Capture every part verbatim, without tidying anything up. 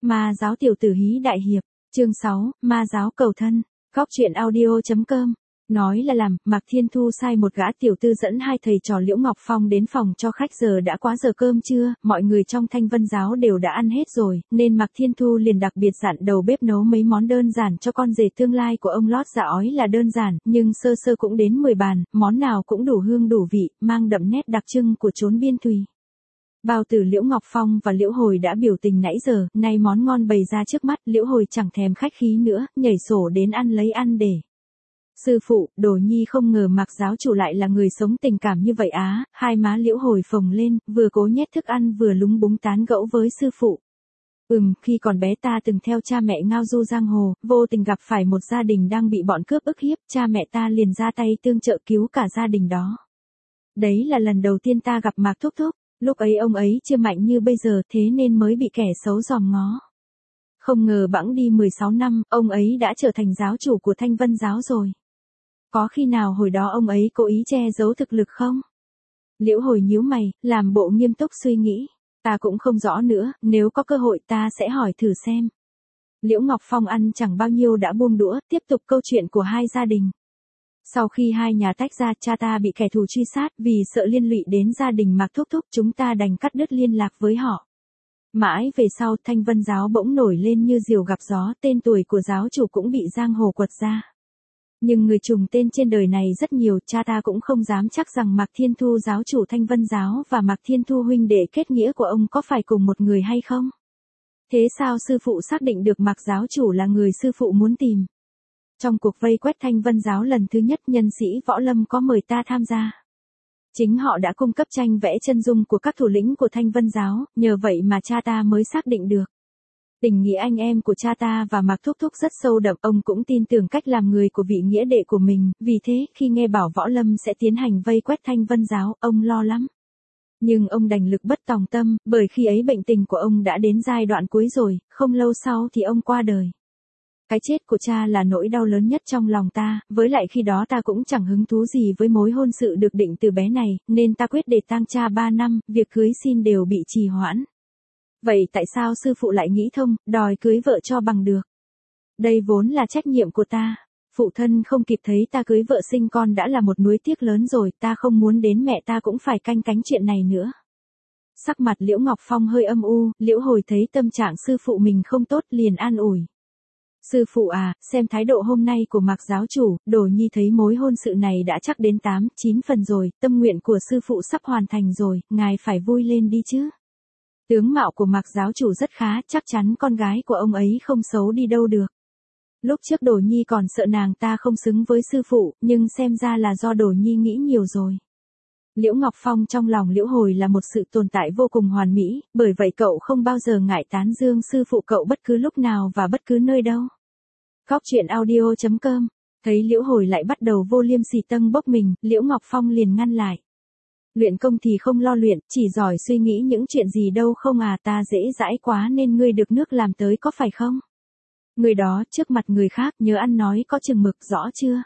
Ma giáo tiểu tử hí đại hiệp, chương sáu, ma giáo cầu thân, góc truyện audio chấm com. Nói là làm, Mạc Thiên Thu sai một gã tiểu tư dẫn hai thầy trò Liễu Ngọc Phong đến phòng cho khách, giờ đã quá giờ cơm trưa, mọi người trong Thanh Vân giáo đều đã ăn hết rồi, nên Mạc Thiên Thu liền đặc biệt dặn đầu bếp nấu mấy món đơn giản cho con rể tương lai của ông lót dạ ói là đơn giản, nhưng sơ sơ cũng đến mười bàn, món nào cũng đủ hương đủ vị, mang đậm nét đặc trưng của chốn biên thùy. Bao tử Liễu Ngọc Phong và Liễu Hồi đã biểu tình nãy giờ, nay món ngon bày ra trước mắt, Liễu Hồi chẳng thèm khách khí nữa, nhảy sổ đến ăn lấy ăn để. Sư phụ, Đồ Nhi không ngờ Mạc giáo chủ lại là người sống tình cảm như vậy á, hai má Liễu Hồi phồng lên, vừa cố nhét thức ăn vừa lúng búng tán gẫu với sư phụ. Ừm, khi còn bé ta từng theo cha mẹ ngao du giang hồ, vô tình gặp phải một gia đình đang bị bọn cướp ức hiếp, cha mẹ ta liền ra tay tương trợ cứu cả gia đình đó. Đấy là lần đầu tiên ta gặp Mạc Thúc Thúc, lúc ấy ông ấy chưa mạnh như bây giờ thế nên mới bị kẻ xấu dòm ngó. Không ngờ bẵng đi mười sáu năm, ông ấy đã trở thành giáo chủ của Thanh Vân giáo rồi. Có khi nào hồi đó ông ấy cố ý che giấu thực lực không? Liễu Hồi nhíu mày, làm bộ nghiêm túc suy nghĩ. Ta cũng không rõ nữa, nếu có cơ hội ta sẽ hỏi thử xem. Liễu Ngọc Phong ăn chẳng bao nhiêu đã buông đũa, tiếp tục câu chuyện của hai gia đình. Sau khi hai nhà tách ra, cha ta bị kẻ thù truy sát, vì sợ liên lụy đến gia đình Mạc Thúc Thúc, chúng ta đành cắt đứt liên lạc với họ. Mãi về sau, Thanh Vân giáo bỗng nổi lên như diều gặp gió, tên tuổi của giáo chủ cũng bị giang hồ quật ra. Nhưng người trùng tên trên đời này rất nhiều, cha ta cũng không dám chắc rằng Mạc Thiên Thu giáo chủ Thanh Vân giáo và Mạc Thiên Thu huynh đệ kết nghĩa của ông có phải cùng một người hay không? Thế sao sư phụ xác định được Mạc giáo chủ là người sư phụ muốn tìm? Trong cuộc vây quét Thanh Vân giáo lần thứ nhất, nhân sĩ võ lâm có mời ta tham gia. Chính họ đã cung cấp tranh vẽ chân dung của các thủ lĩnh của Thanh Vân giáo, nhờ vậy mà cha ta mới xác định được. Tình nghĩa anh em của cha ta và Mạc Thúc Thúc rất sâu đậm, ông cũng tin tưởng cách làm người của vị nghĩa đệ của mình, vì thế khi nghe bảo võ lâm sẽ tiến hành vây quét Thanh Vân giáo, ông lo lắm. Nhưng ông đành lực bất tòng tâm, bởi khi ấy bệnh tình của ông đã đến giai đoạn cuối rồi, không lâu sau thì ông qua đời. Cái chết của cha là nỗi đau lớn nhất trong lòng ta, với lại khi đó ta cũng chẳng hứng thú gì với mối hôn sự được định từ bé này, nên ta quyết để tang cha ba năm, việc cưới xin đều bị trì hoãn. Vậy tại sao sư phụ lại nghĩ thông, đòi cưới vợ cho bằng được? Đây vốn là trách nhiệm của ta. Phụ thân không kịp thấy ta cưới vợ sinh con đã là một nuối tiếc lớn rồi, ta không muốn đến mẹ ta cũng phải canh cánh chuyện này nữa. Sắc mặt Liễu Ngọc Phong hơi âm u, Liễu Hồi thấy tâm trạng sư phụ mình không tốt liền an ủi. Sư phụ à, xem thái độ hôm nay của Mạc giáo chủ, Đồ Nhi thấy mối hôn sự này đã chắc đến tám, chín phần rồi, tâm nguyện của sư phụ sắp hoàn thành rồi, ngài phải vui lên đi chứ. Tướng mạo của Mạc giáo chủ rất khá, chắc chắn con gái của ông ấy không xấu đi đâu được. Lúc trước Đồ Nhi còn sợ nàng ta không xứng với sư phụ, nhưng xem ra là do Đồ Nhi nghĩ nhiều rồi. Liễu Ngọc Phong trong lòng Liễu Hồi là một sự tồn tại vô cùng hoàn mỹ, bởi vậy cậu không bao giờ ngại tán dương sư phụ cậu bất cứ lúc nào và bất cứ nơi đâu. Góc truyện audio chấm com. Thấy Liễu Hồi lại bắt đầu vô liêm sỉ tâng bốc mình, Liễu Ngọc Phong liền ngăn lại. Luyện công thì không lo luyện, chỉ giỏi suy nghĩ những chuyện gì đâu không à, ta dễ dãi quá nên ngươi được nước làm tới có phải không? Người đó trước mặt người khác nhớ ăn nói có chừng mực, rõ chưa?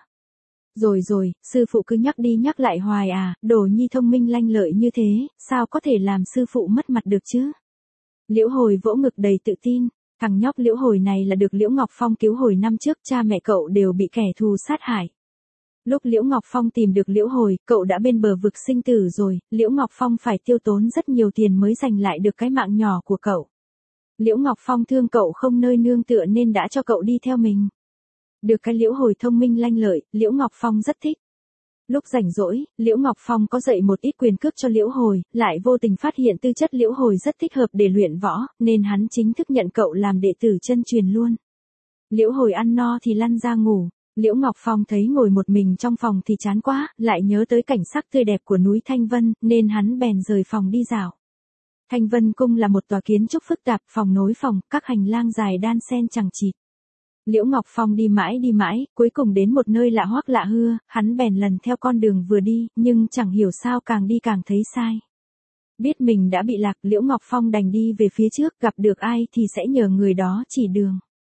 Rồi rồi, sư phụ cứ nhắc đi nhắc lại hoài à, Đồ Nhi thông minh lanh lợi như thế, sao có thể làm sư phụ mất mặt được chứ? Liễu Hồi vỗ ngực đầy tự tin, thằng nhóc Liễu Hồi này là được Liễu Ngọc Phong cứu hồi năm trước, cha mẹ cậu đều bị kẻ thù sát hại. Lúc Liễu Ngọc Phong tìm được Liễu Hồi, cậu đã bên bờ vực sinh tử rồi, Liễu Ngọc Phong phải tiêu tốn rất nhiều tiền mới giành lại được cái mạng nhỏ của cậu. Liễu Ngọc Phong thương cậu không nơi nương tựa nên đã cho cậu đi theo mình. Được cái Liễu Hồi thông minh lanh lợi, Liễu Ngọc Phong rất thích. Lúc rảnh rỗi, Liễu Ngọc Phong có dạy một ít quyền cước cho Liễu Hồi, lại vô tình phát hiện tư chất Liễu Hồi rất thích hợp để luyện võ, nên hắn chính thức nhận cậu làm đệ tử chân truyền luôn. Liễu Hồi ăn no thì lăn ra ngủ. Liễu Ngọc Phong thấy ngồi một mình trong phòng thì chán quá, lại nhớ tới cảnh sắc tươi đẹp của núi Thanh Vân, nên hắn bèn rời phòng đi dạo. Thanh Vân cung là một tòa kiến trúc phức tạp, phòng nối phòng, các hành lang dài đan xen chằng chịt. Liễu Ngọc Phong đi mãi đi mãi, cuối cùng đến một nơi lạ hoắc lạ hưa, hắn bèn lần theo con đường vừa đi, nhưng chẳng hiểu sao càng đi càng thấy sai. Biết mình đã bị lạc, Liễu Ngọc Phong đành đi về phía trước, gặp được ai thì sẽ nhờ người đó chỉ đường.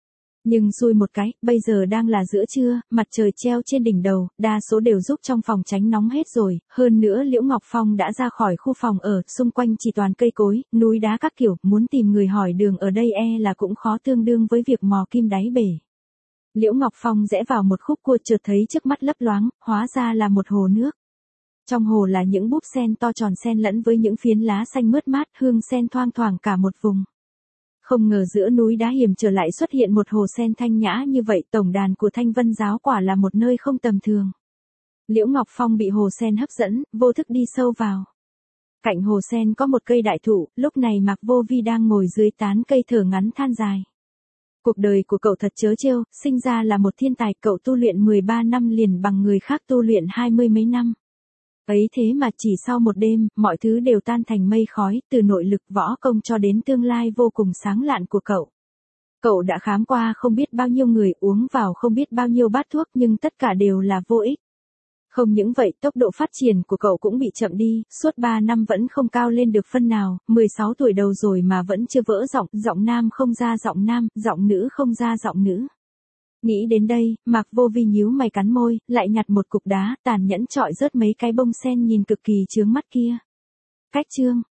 Nhưng xui một cái, bây giờ đang là giữa trưa, mặt trời treo trên đỉnh đầu, đa số đều giúp trong phòng tránh nóng hết rồi, hơn nữa Liễu Ngọc Phong đã ra khỏi khu phòng ở, xung quanh chỉ toàn cây cối, núi đá các kiểu, muốn tìm người hỏi đường ở đây e là cũng khó, tương đương với việc mò kim đáy bể. Liễu Ngọc Phong rẽ vào một khúc cua, chợt thấy trước mắt lấp loáng, hóa ra là một hồ nước. Trong hồ là những búp sen to tròn xen lẫn với những phiến lá xanh mướt mát, hương sen thoang thoảng cả một vùng. Không ngờ giữa núi đá hiểm trở lại xuất hiện một hồ sen thanh nhã như vậy, tổng đàn của Thanh Vân giáo quả là một nơi không tầm thường. Liễu Ngọc Phong bị hồ sen hấp dẫn, vô thức đi sâu vào. Cạnh hồ sen có một cây đại thụ, lúc này Mạc Vô Vi đang ngồi dưới tán cây thở ngắn than dài. Cuộc đời của cậu thật trớ trêu, sinh ra là một thiên tài, cậu tu luyện mười ba năm liền bằng người khác tu luyện hai mươi mấy năm. Ấy thế mà chỉ sau một đêm, mọi thứ đều tan thành mây khói, từ nội lực võ công cho đến tương lai vô cùng sáng lạn của cậu. Cậu đã khám qua không biết bao nhiêu người, uống vào không biết bao nhiêu bát thuốc, nhưng tất cả đều là vô ích. Không những vậy, tốc độ phát triển của cậu cũng bị chậm đi, suốt ba năm vẫn không cao lên được phân nào, mười sáu tuổi đầu rồi mà vẫn chưa vỡ giọng, giọng nam không ra giọng nam, giọng nữ không ra giọng nữ. Nghĩ đến đây, Mạc Vô Vi nhíu mày cắn môi, lại nhặt một cục đá, tàn nhẫn chọi rớt mấy cái bông sen nhìn cực kỳ chướng mắt kia. Cách chương